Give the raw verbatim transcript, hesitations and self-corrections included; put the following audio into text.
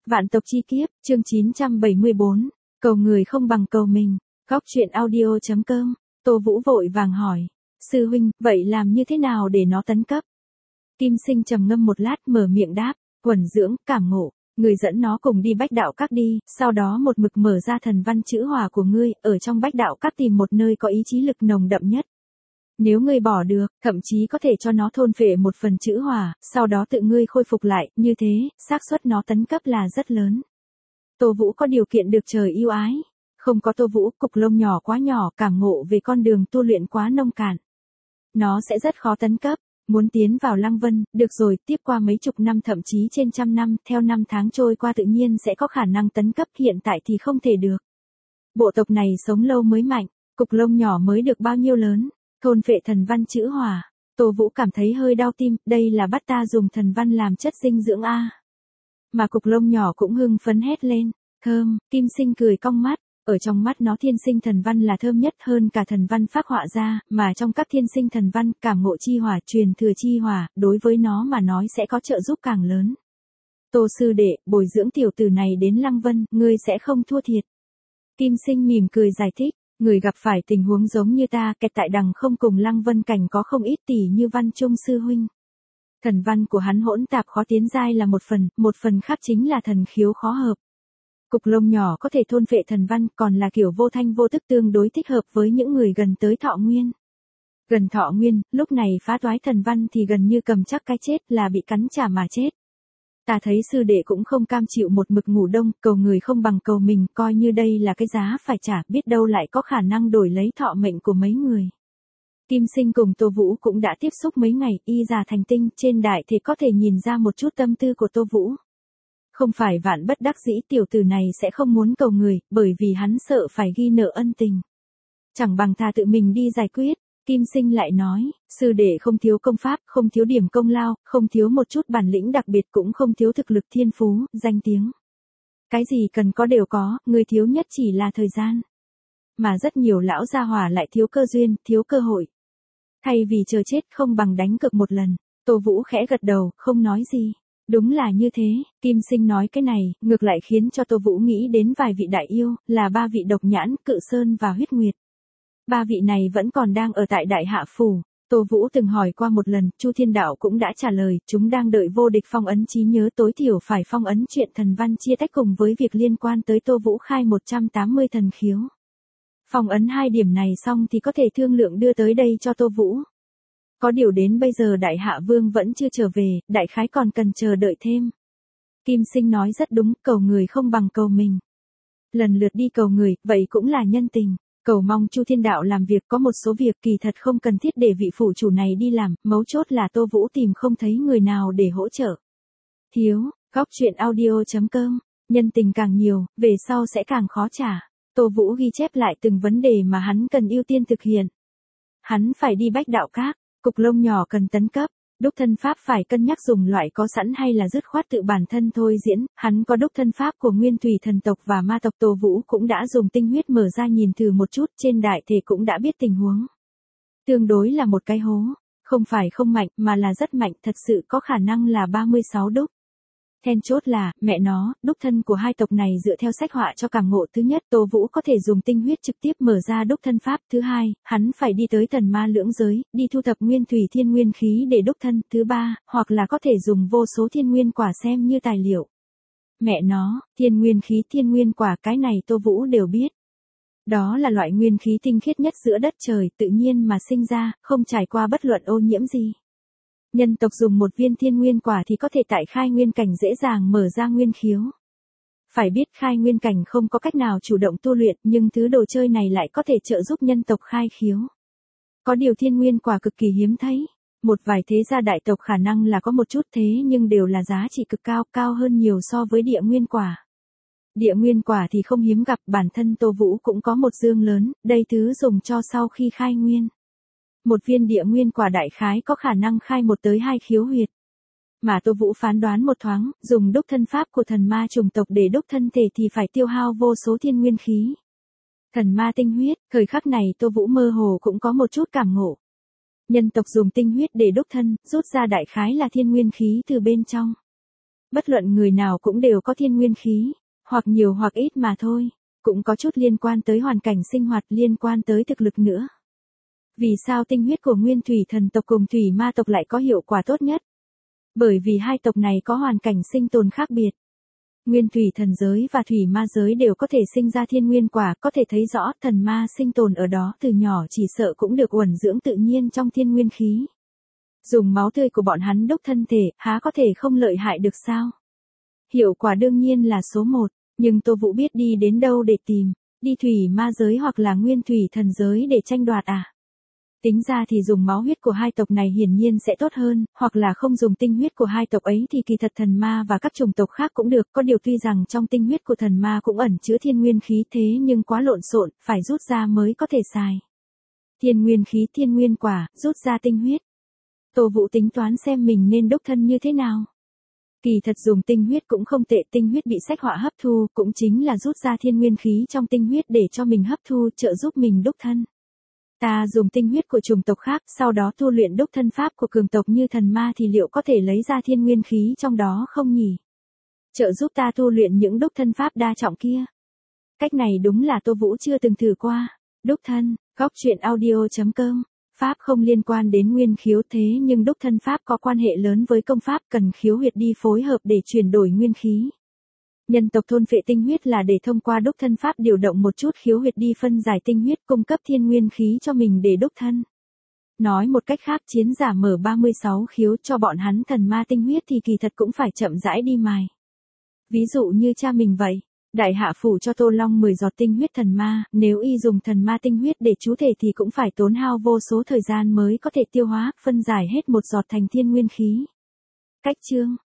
Vạn tộc chi kiếp, chương chín trăm bảy mươi bốn, cầu người không bằng cầu mình. Góc truyện audio chấm com. Tô Vũ vội vàng hỏi, sư huynh, vậy làm như thế nào để nó tấn cấp? Kim Sinh trầm ngâm một lát mở miệng đáp, quần dưỡng, cảm ngộ, người dẫn nó cùng đi bách đạo các đi, sau đó một mực mở ra thần văn chữ hỏa của ngươi, ở trong bách đạo các tìm một nơi có ý chí lực nồng đậm nhất. Nếu ngươi bỏ được, thậm chí có thể cho nó thôn phệ một phần chữ hỏa, sau đó tự ngươi khôi phục lại, như thế, xác suất nó tấn cấp là rất lớn. Tô Vũ có điều kiện được trời yêu ái. Không có Tô Vũ, cục lông nhỏ quá nhỏ, cảm ngộ về con đường tu luyện quá nông cạn. Nó sẽ rất khó tấn cấp. Muốn tiến vào Lăng Vân, được rồi, tiếp qua mấy chục năm thậm chí trên trăm năm, theo năm tháng trôi qua tự nhiên sẽ có khả năng tấn cấp, hiện tại thì không thể được. Bộ tộc này sống lâu mới mạnh, cục lông nhỏ mới được bao nhiêu lớn, thôn phệ thần văn chữ hỏa. Tô Vũ cảm thấy hơi đau tim, đây là bắt ta dùng thần văn làm chất dinh dưỡng a. Mà cục lông nhỏ cũng hưng phấn hét lên, thơm, Kim Sinh cười cong mắt. Ở trong mắt nó thiên sinh thần văn là thơm nhất hơn cả thần văn phác họa ra, mà trong các thiên sinh thần văn, cảm ngộ chi hỏa, truyền thừa chi hỏa, đối với nó mà nói sẽ có trợ giúp càng lớn. Tô sư đệ, bồi dưỡng tiểu tử này đến Lăng Vân, ngươi sẽ không thua thiệt. Kim Sinh mỉm cười giải thích, người gặp phải tình huống giống như ta, kẹt tại đằng không cùng Lăng Vân cảnh có không ít tỷ như Văn Trung sư huynh. Thần văn của hắn hỗn tạp khó tiến giai là một phần, một phần khác chính là thần khiếu khó hợp. Cục lông nhỏ có thể thôn phệ thần văn, còn là kiểu vô thanh vô tức tương đối thích hợp với những người gần tới thọ nguyên. Gần thọ nguyên, lúc này phá toái thần văn thì gần như cầm chắc cái chết, là bị cắn trả mà chết. Ta thấy sư đệ cũng không cam chịu một mực ngủ đông, cầu người không bằng cầu mình, coi như đây là cái giá phải trả, biết đâu lại có khả năng đổi lấy thọ mệnh của mấy người. Kim Sinh cùng Tô Vũ cũng đã tiếp xúc mấy ngày, y già thành tinh, trên đại thì có thể nhìn ra một chút tâm tư của Tô Vũ. Không phải vạn bất đắc dĩ tiểu tử này sẽ không muốn cầu người, bởi vì hắn sợ phải ghi nợ ân tình. Chẳng bằng thà tự mình đi giải quyết. Kim Sinh lại nói, sư đệ không thiếu công pháp, không thiếu điểm công lao, không thiếu một chút bản lĩnh đặc biệt, cũng không thiếu thực lực thiên phú, danh tiếng. Cái gì cần có đều có, người thiếu nhất chỉ là thời gian. Mà rất nhiều lão gia hỏa lại thiếu cơ duyên, thiếu cơ hội. Thay vì chờ chết không bằng đánh cược một lần. Tô Vũ khẽ gật đầu, không nói gì. Đúng là như thế, Kim Sinh nói cái này, ngược lại khiến cho Tô Vũ nghĩ đến vài vị đại yêu, là ba vị độc nhãn, cự sơn và huyết nguyệt. Ba vị này vẫn còn đang ở tại Đại Hạ Phủ. Tô Vũ từng hỏi qua một lần, Chu Thiên Đạo cũng đã trả lời, chúng đang đợi vô địch phong ấn trí nhớ, tối thiểu phải phong ấn chuyện thần văn chia tách cùng với việc liên quan tới Tô Vũ khai một trăm tám mươi thần khiếu. Phong ấn hai điểm này xong thì có thể thương lượng đưa tới đây cho Tô Vũ. Có điều đến bây giờ Đại Hạ Vương vẫn chưa trở về, đại khái còn cần chờ đợi thêm. Kim Sinh nói rất đúng, cầu người không bằng cầu mình. Lần lượt đi cầu người, vậy cũng là nhân tình. Cầu mong Chu Thiên Đạo làm việc, có một số việc kỳ thật không cần thiết để vị phụ chủ này đi làm, mấu chốt là Tô Vũ tìm không thấy người nào để hỗ trợ. Thiếu, góc truyện audio chấm com, nhân tình càng nhiều, về sau sẽ càng khó trả. Tô Vũ ghi chép lại từng vấn đề mà hắn cần ưu tiên thực hiện. Hắn phải đi bách đạo các. Cục lông nhỏ cần tấn cấp, đúc thân pháp phải cân nhắc dùng loại có sẵn hay là dứt khoát tự bản thân thôi diễn, hắn có đúc thân pháp của nguyên thủy thần tộc và ma tộc. Tô Vũ cũng đã dùng tinh huyết mở ra nhìn thử một chút, trên đại thể cũng đã biết tình huống. Tương đối là một cái hố, không phải không mạnh mà là rất mạnh, thật sự có khả năng là ba mươi sáu đúc. Then chốt là, mẹ nó, đúc thân của hai tộc này dựa theo sách họa cho cảm ngộ. Thứ nhất, Tô Vũ có thể dùng tinh huyết trực tiếp mở ra đúc thân pháp. Thứ hai, hắn phải đi tới thần ma lưỡng giới, đi thu thập nguyên thủy thiên nguyên khí để đúc thân. Thứ ba, hoặc là có thể dùng vô số thiên nguyên quả xem như tài liệu. Mẹ nó, thiên nguyên khí thiên nguyên quả cái này Tô Vũ đều biết. Đó là loại nguyên khí tinh khiết nhất giữa đất trời, tự nhiên mà sinh ra, không trải qua bất luận ô nhiễm gì. Nhân tộc dùng một viên thiên nguyên quả thì có thể tại khai nguyên cảnh dễ dàng mở ra nguyên khiếu. Phải biết khai nguyên cảnh không có cách nào chủ động tu luyện, nhưng thứ đồ chơi này lại có thể trợ giúp nhân tộc khai khiếu. Có điều thiên nguyên quả cực kỳ hiếm thấy. Một vài thế gia đại tộc khả năng là có một chút, thế nhưng đều là giá trị cực cao, cao hơn nhiều so với địa nguyên quả. Địa nguyên quả thì không hiếm gặp, bản thân Tô Vũ cũng có một dương lớn, đây thứ dùng cho sau khi khai nguyên. Một viên địa nguyên quả đại khái có khả năng khai một tới hai khiếu huyệt. Mà Tô Vũ phán đoán một thoáng, dùng đúc thân pháp của thần ma chủng tộc để đúc thân thể thì phải tiêu hao vô số thiên nguyên khí. Thần ma tinh huyết, thời khắc này Tô Vũ mơ hồ cũng có một chút cảm ngộ. Nhân tộc dùng tinh huyết để đúc thân, rút ra đại khái là thiên nguyên khí từ bên trong. Bất luận người nào cũng đều có thiên nguyên khí, hoặc nhiều hoặc ít mà thôi, cũng có chút liên quan tới hoàn cảnh sinh hoạt, liên quan tới thực lực nữa. Vì sao tinh huyết của nguyên thủy thần tộc cùng thủy ma tộc lại có hiệu quả tốt nhất? Bởi vì hai tộc này có hoàn cảnh sinh tồn khác biệt. Nguyên thủy thần giới và thủy ma giới đều có thể sinh ra thiên nguyên quả, có thể thấy rõ thần ma sinh tồn ở đó từ nhỏ chỉ sợ cũng được uẩn dưỡng tự nhiên trong thiên nguyên khí. Dùng máu tươi của bọn hắn đúc thân thể, há có thể không lợi hại được sao? Hiệu quả đương nhiên là số một, nhưng Tô Vũ biết đi đến đâu để tìm, đi thủy ma giới hoặc là nguyên thủy thần giới để tranh đoạt à? Tính ra thì dùng máu huyết của hai tộc này hiển nhiên sẽ tốt hơn, hoặc là không dùng tinh huyết của hai tộc ấy thì kỳ thật thần ma và các chủng tộc khác cũng được, có điều tuy rằng trong tinh huyết của thần ma cũng ẩn chứa thiên nguyên khí thế nhưng quá lộn xộn, phải rút ra mới có thể xài. Thiên nguyên khí, thiên nguyên quả, rút ra tinh huyết. Tô Vũ tính toán xem mình nên đúc thân như thế nào. Kỳ thật dùng tinh huyết cũng không tệ, tinh huyết bị sách họa hấp thu cũng chính là rút ra thiên nguyên khí trong tinh huyết để cho mình hấp thu, trợ giúp mình đúc thân. Ta dùng tinh huyết của chủng tộc khác, sau đó tu luyện đúc thân pháp của cường tộc như thần ma thì liệu có thể lấy ra thiên nguyên khí trong đó không nhỉ? Trợ giúp ta tu luyện những đúc thân pháp đa trọng kia. Cách này đúng là Tô Vũ chưa từng thử qua. Đúc thân, góc truyện audio chấm com. Pháp không liên quan đến nguyên khiếu thế nhưng đúc thân pháp có quan hệ lớn với công pháp, cần khiếu huyệt đi phối hợp để chuyển đổi nguyên khí. Nhân tộc thôn phệ tinh huyết là để thông qua đúc thân pháp điều động một chút khiếu huyệt đi phân giải tinh huyết, cung cấp thiên nguyên khí cho mình để đúc thân. Nói một cách khác, chiến giả mở ba mươi sáu khiếu cho bọn hắn thần ma tinh huyết thì kỳ thật cũng phải chậm rãi đi mài. Ví dụ như cha mình vậy, đại hạ phủ cho Tô Long mười giọt tinh huyết thần ma, nếu y dùng thần ma tinh huyết để chú thể thì cũng phải tốn hao vô số thời gian mới có thể tiêu hóa, phân giải hết một giọt thành thiên nguyên khí. Cách chương